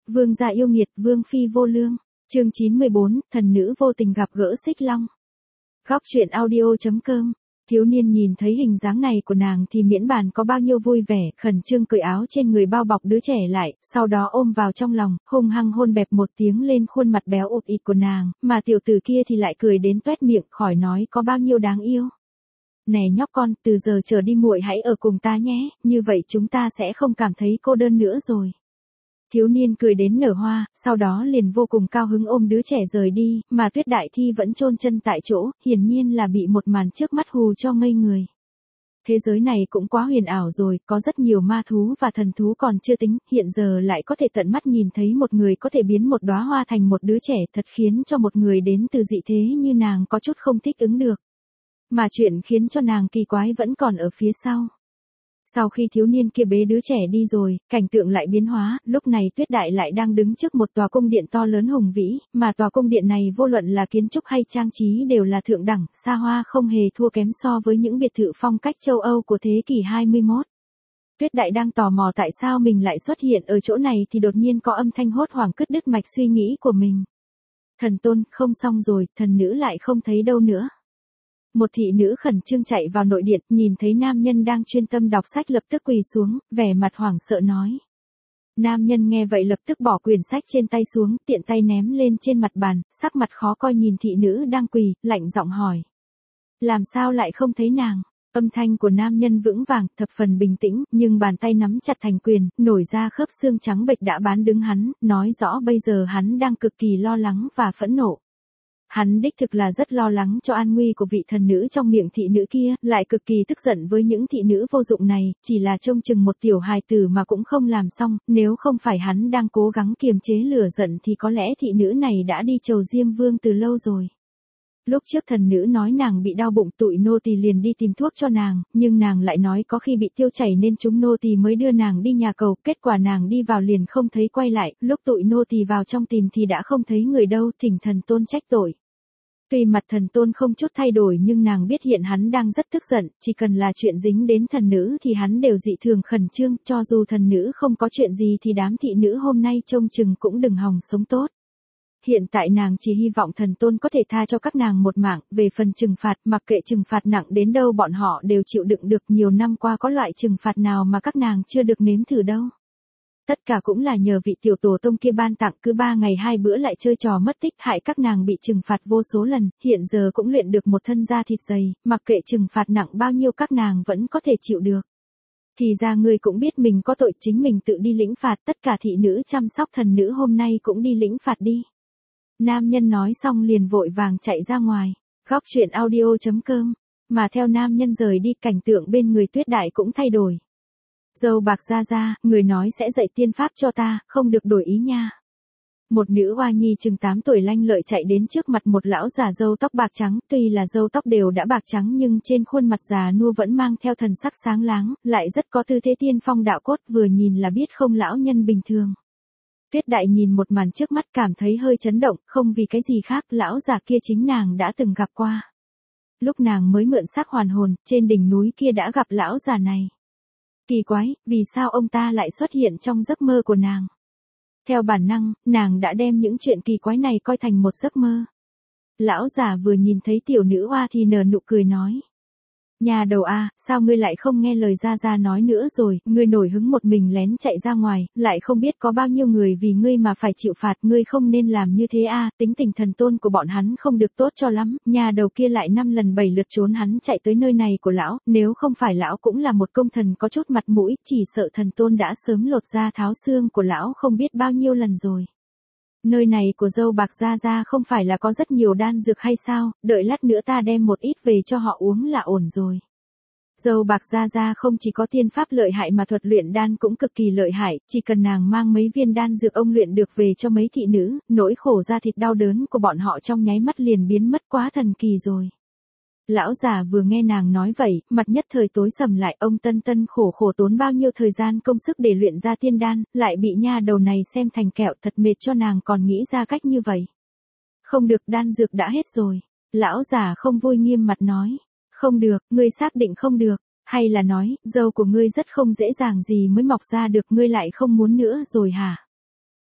Vương gia yêu nghiệt, vương phi vô lương. Chương 94, thần nữ vô tình gặp gỡ Xích Long. Góc truyện audio.com. Thiếu niên nhìn thấy hình dáng này của nàng thì miễn bàn có bao nhiêu vui vẻ, khẩn trương cởi áo trên người bao bọc đứa trẻ lại, sau đó ôm vào trong lòng, hung hăng hôn bẹp một tiếng lên khuôn mặt béo ụt ịt của nàng, mà tiểu tử kia thì lại cười đến toét miệng, khỏi nói có bao nhiêu đáng yêu. Nè nhóc con, từ giờ trở đi muội hãy ở cùng ta nhé, như vậy chúng ta sẽ không cảm thấy cô đơn nữa rồi. Thiếu niên cười đến nở hoa, sau đó liền vô cùng cao hứng ôm đứa trẻ rời đi, mà Tuyết Đại Thi vẫn chôn chân tại chỗ, hiển nhiên là bị một màn trước mắt hù cho ngây người. Thế giới này cũng quá huyền ảo rồi, có rất nhiều ma thú và thần thú còn chưa tính, hiện giờ lại có thể tận mắt nhìn thấy một người có thể biến một đóa hoa thành một đứa trẻ, thật khiến cho một người đến từ dị thế như nàng có chút không thích ứng được. Mà chuyện khiến cho nàng kỳ quái vẫn còn ở phía sau. Sau khi thiếu niên kia bế đứa trẻ đi rồi, cảnh tượng lại biến hóa, lúc này Tuyết Đại lại đang đứng trước một tòa cung điện to lớn hùng vĩ, mà tòa cung điện này vô luận là kiến trúc hay trang trí đều là thượng đẳng, xa hoa không hề thua kém so với những biệt thự phong cách châu Âu của thế kỷ 21. Tuyết Đại đang tò mò tại sao mình lại xuất hiện ở chỗ này thì đột nhiên có âm thanh hốt hoảng cắt đứt mạch suy nghĩ của mình. Thần tôn, không xong rồi, thần nữ lại không thấy đâu nữa. Một thị nữ khẩn trương chạy vào nội điện, nhìn thấy nam nhân đang chuyên tâm đọc sách lập tức quỳ xuống, vẻ mặt hoảng sợ nói. Nam nhân nghe vậy lập tức bỏ quyển sách trên tay xuống, tiện tay ném lên trên mặt bàn, sắc mặt khó coi nhìn thị nữ đang quỳ, lạnh giọng hỏi. Làm sao lại không thấy nàng? Âm thanh của nam nhân vững vàng, thập phần bình tĩnh, nhưng bàn tay nắm chặt thành quyền, nổi ra khớp xương trắng bệch đã bán đứng hắn, nói rõ bây giờ hắn đang cực kỳ lo lắng và phẫn nộ. Hắn đích thực là rất lo lắng cho an nguy của vị thần nữ trong miệng thị nữ kia, lại cực kỳ tức giận với những thị nữ vô dụng này, chỉ là trông chừng một tiểu hài tử mà cũng không làm xong, nếu không phải hắn đang cố gắng kiềm chế lửa giận thì có lẽ thị nữ này đã đi chầu Diêm Vương từ lâu rồi. Lúc trước thần nữ nói nàng bị đau bụng, tụi nô tỳ liền đi tìm thuốc cho nàng, nhưng nàng lại nói có khi bị tiêu chảy nên chúng nô tỳ mới đưa nàng đi nhà cầu, kết quả nàng đi vào liền không thấy quay lại, lúc tụi nô tỳ vào trong tìm thì đã không thấy người đâu, thỉnh thần tôn trách tội. Tuy mặt thần tôn không chút thay đổi nhưng nàng biết hiện hắn đang rất tức giận, chỉ cần là chuyện dính đến thần nữ thì hắn đều dị thường khẩn trương, cho dù thần nữ không có chuyện gì thì đám thị nữ hôm nay trông chừng cũng đừng hòng sống tốt. Hiện tại nàng chỉ hy vọng thần tôn có thể tha cho các nàng một mạng, về phần trừng phạt, mặc kệ trừng phạt nặng đến đâu bọn họ đều chịu đựng được, nhiều năm qua có loại trừng phạt nào mà các nàng chưa được nếm thử đâu. Tất cả cũng là nhờ vị tiểu tổ tông kia ban tặng, cứ 3 ngày 2 bữa lại chơi trò mất tích hại các nàng bị trừng phạt vô số lần, hiện giờ cũng luyện được một thân da thịt dày, mặc kệ trừng phạt nặng bao nhiêu các nàng vẫn có thể chịu được. Thì ra ngươi cũng biết mình có tội, chính mình tự đi lĩnh phạt, tất cả thị nữ chăm sóc thần nữ hôm nay cũng đi lĩnh phạt đi. Nam nhân nói xong liền vội vàng chạy ra ngoài. Góc truyện audio.com. Mà theo nam nhân rời đi, cảnh tượng bên người Tuyết Đại cũng thay đổi. Dâu bạc ra, người nói sẽ dạy tiên pháp cho ta, không được đổi ý nha. Một nữ oa nhi chừng 8 tuổi lanh lợi chạy đến trước mặt một lão già râu tóc bạc trắng, tuy là râu tóc đều đã bạc trắng nhưng trên khuôn mặt già nua vẫn mang theo thần sắc sáng láng, lại rất có tư thế tiên phong đạo cốt, vừa nhìn là biết không lão nhân bình thường. Tuyết Đại nhìn một màn trước mắt cảm thấy hơi chấn động, không vì cái gì khác, lão già kia chính nàng đã từng gặp qua. Lúc nàng mới mượn xác hoàn hồn, trên đỉnh núi kia đã gặp lão già này. Kỳ quái, vì sao ông ta lại xuất hiện trong giấc mơ của nàng? Theo bản năng, nàng đã đem những chuyện kỳ quái này coi thành một giấc mơ. Lão già vừa nhìn thấy tiểu nữ oa thì nở nụ cười nói. Nhà đầu a, sao ngươi lại không nghe lời ra nói nữa rồi, ngươi nổi hứng một mình lén chạy ra ngoài, lại không biết có bao nhiêu người vì ngươi mà phải chịu phạt, ngươi không nên làm như thế a, tính tình thần tôn của bọn hắn không được tốt cho lắm, nhà đầu kia lại 5 lần 7 lượt trốn hắn chạy tới nơi này của lão, nếu không phải lão cũng là một công thần có chút mặt mũi, chỉ sợ thần tôn đã sớm lột da tháo xương của lão không biết bao nhiêu lần rồi. Nơi này của dâu bạc ra không phải là có rất nhiều đan dược hay sao, đợi lát nữa ta đem một ít về cho họ uống là ổn rồi. Dâu bạc ra không chỉ có tiên pháp lợi hại mà thuật luyện đan cũng cực kỳ lợi hại, chỉ cần nàng mang mấy viên đan dược ông luyện được về cho mấy thị nữ, nỗi khổ da thịt đau đớn của bọn họ trong nháy mắt liền biến mất, quá thần kỳ rồi. Lão già vừa nghe nàng nói vậy, mặt nhất thời tối sầm lại, ông tân khổ tốn bao nhiêu thời gian công sức để luyện ra tiên đan, lại bị nha đầu này xem thành kẹo, thật mệt cho nàng còn nghĩ ra cách như vậy. Không được, đan dược đã hết rồi. Lão già không vui nghiêm mặt nói. Không được, ngươi xác định không được, hay là nói, dâu của ngươi rất không dễ dàng gì mới mọc ra được, ngươi lại không muốn nữa rồi hả?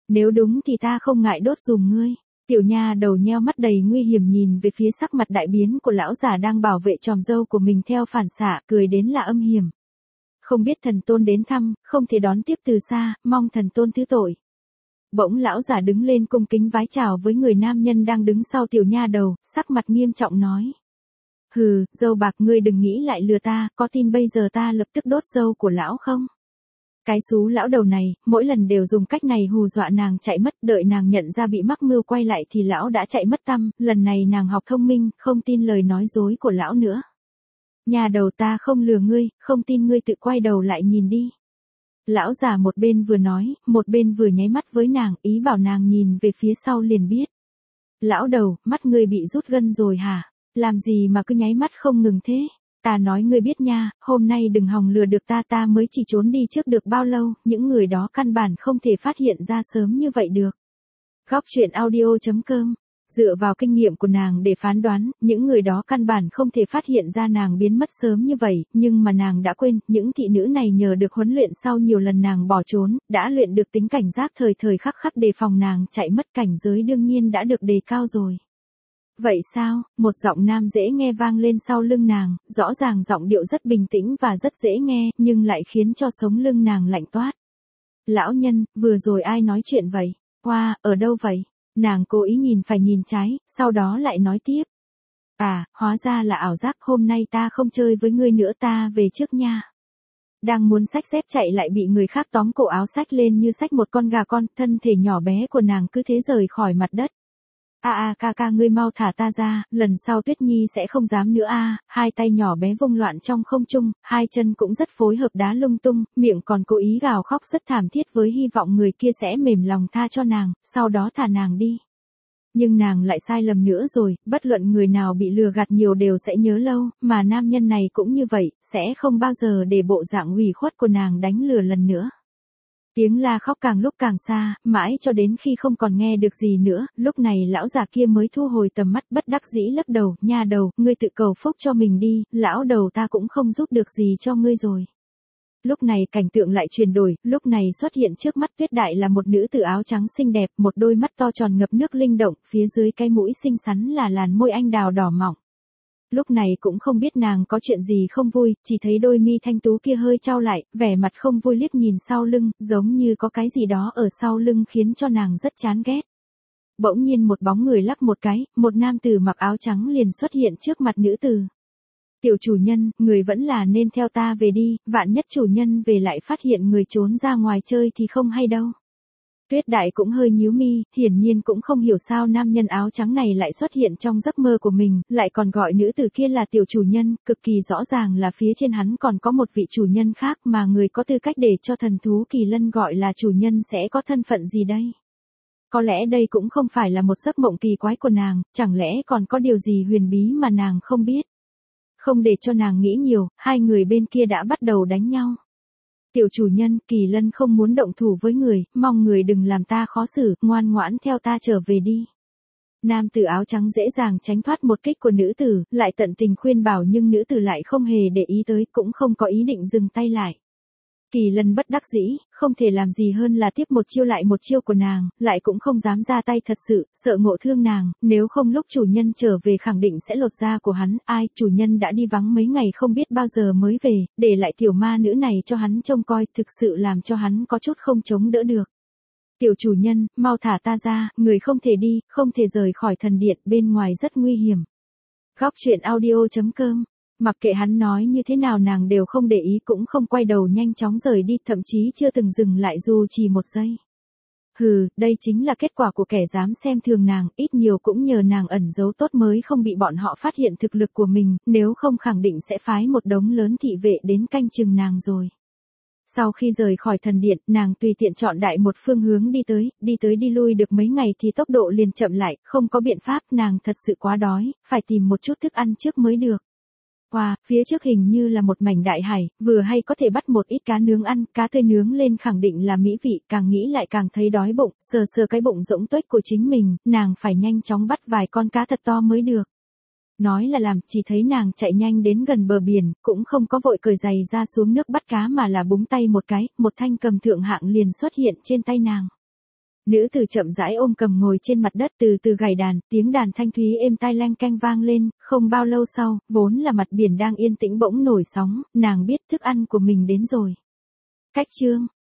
Nếu đúng thì ta không ngại đốt giùm ngươi. Tiểu nha đầu nheo mắt đầy nguy hiểm nhìn về phía sắc mặt đại biến của lão già đang bảo vệ tròm dâu của mình theo phản xạ, cười đến là âm hiểm. Không biết thần tôn đến thăm, không thể đón tiếp từ xa, mong thần tôn thứ tội. Bỗng lão già đứng lên cung kính vái chào với người nam nhân đang đứng sau tiểu nha đầu, sắc mặt nghiêm trọng nói. Hừ, dâu bạc ngươi đừng nghĩ lại lừa ta, có tin bây giờ ta lập tức đốt dâu của lão không? Cái xú lão đầu này, mỗi lần đều dùng cách này hù dọa nàng chạy mất, đợi nàng nhận ra bị mắc mưu quay lại thì lão đã chạy mất tăm, lần này nàng học thông minh, không tin lời nói dối của lão nữa. Nhà đầu ta không lừa ngươi, không tin ngươi tự quay đầu lại nhìn đi. Lão già một bên vừa nói, một bên vừa nháy mắt với nàng, ý bảo nàng nhìn về phía sau liền biết. Lão đầu, mắt ngươi bị rút gân rồi hả? Làm gì mà cứ nháy mắt không ngừng thế? Ta nói ngươi biết nha, hôm nay đừng hòng lừa được ta mới chỉ trốn đi trước được bao lâu, những người đó căn bản không thể phát hiện ra sớm như vậy được. Góc truyện audio.com. Dựa vào kinh nghiệm của nàng để phán đoán, những người đó căn bản không thể phát hiện ra nàng biến mất sớm như vậy, nhưng mà nàng đã quên, những thị nữ này nhờ được huấn luyện sau nhiều lần nàng bỏ trốn, đã luyện được tính cảnh giác thời thời khắc khắc đề phòng nàng chạy mất, cảnh giới đương nhiên đã được đề cao rồi. Vậy sao? Một giọng nam dễ nghe vang lên sau lưng nàng, rõ ràng giọng điệu rất bình tĩnh và rất dễ nghe, nhưng lại khiến cho sống lưng nàng lạnh toát. Lão nhân, vừa rồi ai nói chuyện vậy? Qua, ở đâu vậy? Nàng cố ý nhìn phải nhìn trái, sau đó lại nói tiếp. À, hóa ra là ảo giác, hôm nay ta không chơi với ngươi nữa, ta về trước nha. Đang muốn xách dép chạy lại bị người khác tóm cổ áo xách lên như xách một con gà con, thân thể nhỏ bé của nàng cứ thế rời khỏi mặt đất. Ca ngươi mau thả ta ra, lần sau Tuyết Nhi sẽ không dám nữa hai tay nhỏ bé vung loạn trong không trung, hai chân cũng rất phối hợp đá lung tung, miệng còn cố ý gào khóc rất thảm thiết với hy vọng người kia sẽ mềm lòng tha cho nàng, sau đó thả nàng đi. Nhưng nàng lại sai lầm nữa rồi, bất luận người nào bị lừa gạt nhiều đều sẽ nhớ lâu, mà nam nhân này cũng như vậy, sẽ không bao giờ để bộ dạng ủy khuất của nàng đánh lừa lần nữa. Tiếng la khóc càng lúc càng xa, mãi cho đến khi không còn nghe được gì nữa, lúc này lão già kia mới thu hồi tầm mắt bất đắc dĩ lắc đầu, nha đầu, ngươi tự cầu phúc cho mình đi, lão đầu ta cũng không giúp được gì cho ngươi rồi. Lúc này cảnh tượng lại chuyển đổi, lúc này xuất hiện trước mắt Tuyết Đại là một nữ tử áo trắng xinh đẹp, một đôi mắt to tròn ngập nước linh động, phía dưới cái mũi xinh xắn là làn môi anh đào đỏ mọng. Lúc này cũng không biết nàng có chuyện gì không vui, chỉ thấy đôi mi thanh tú kia hơi chau lại, vẻ mặt không vui liếc nhìn sau lưng, giống như có cái gì đó ở sau lưng khiến cho nàng rất chán ghét. Bỗng nhiên một bóng người lắc một cái, một nam tử mặc áo trắng liền xuất hiện trước mặt nữ tử. Tiểu chủ nhân, người vẫn là nên theo ta về đi, vạn nhất chủ nhân về lại phát hiện người trốn ra ngoài chơi thì không hay đâu. Tuyết Đại cũng hơi nhíu mi, hiển nhiên cũng không hiểu sao nam nhân áo trắng này lại xuất hiện trong giấc mơ của mình, lại còn gọi nữ tử kia là tiểu chủ nhân, cực kỳ rõ ràng là phía trên hắn còn có một vị chủ nhân khác mà người có tư cách để cho thần thú Kỳ Lân gọi là chủ nhân sẽ có thân phận gì đây? Có lẽ đây cũng không phải là một giấc mộng kỳ quái của nàng, chẳng lẽ còn có điều gì huyền bí mà nàng không biết? Không để cho nàng nghĩ nhiều, hai người bên kia đã bắt đầu đánh nhau. Tiểu chủ nhân, Kỳ Lân không muốn động thủ với người, mong người đừng làm ta khó xử, ngoan ngoãn theo ta trở về đi. Nam tử áo trắng dễ dàng tránh thoát một kích của nữ tử, lại tận tình khuyên bảo nhưng nữ tử lại không hề để ý tới, cũng không có ý định dừng tay lại. Kỳ Lân bất đắc dĩ, không thể làm gì hơn là tiếp một chiêu lại một chiêu của nàng, lại cũng không dám ra tay thật sự, sợ ngộ thương nàng, nếu không lúc chủ nhân trở về khẳng định sẽ lột da của hắn, ai, chủ nhân đã đi vắng mấy ngày không biết bao giờ mới về, để lại tiểu ma nữ này cho hắn trông coi, thực sự làm cho hắn có chút không chống đỡ được. Tiểu chủ nhân, mau thả ta ra, người không thể đi, không thể rời khỏi thần điện, bên ngoài rất nguy hiểm. Góc truyện audio.com. Mặc kệ hắn nói như thế nào nàng đều không để ý, cũng không quay đầu nhanh chóng rời đi, thậm chí chưa từng dừng lại dù chỉ một giây. Hừ, đây chính là kết quả của kẻ dám xem thường nàng, ít nhiều cũng nhờ nàng ẩn giấu tốt mới không bị bọn họ phát hiện thực lực của mình, nếu không khẳng định sẽ phái một đống lớn thị vệ đến canh chừng nàng rồi. Sau khi rời khỏi thần điện, nàng tùy tiện chọn đại một phương hướng đi tới đi lui được mấy ngày thì tốc độ liền chậm lại, không có biện pháp, nàng thật sự quá đói, phải tìm một chút thức ăn trước mới được. Wow, phía trước hình như là một mảnh đại hải, vừa hay có thể bắt một ít cá nướng ăn, cá tươi nướng lên khẳng định là mỹ vị, càng nghĩ lại càng thấy đói bụng, sờ sờ cái bụng rỗng tuếch của chính mình, nàng phải nhanh chóng bắt vài con cá thật to mới được. Nói là làm, chỉ thấy nàng chạy nhanh đến gần bờ biển, cũng không có vội cởi giày ra xuống nước bắt cá mà là búng tay một cái, một thanh cầm thượng hạng liền xuất hiện trên tay nàng. Nữ tử chậm rãi ôm cầm ngồi trên mặt đất từ từ gảy đàn, tiếng đàn thanh thúy êm tai leng keng vang lên, không bao lâu sau, vốn là mặt biển đang yên tĩnh bỗng nổi sóng, nàng biết thức ăn của mình đến rồi. Cách chương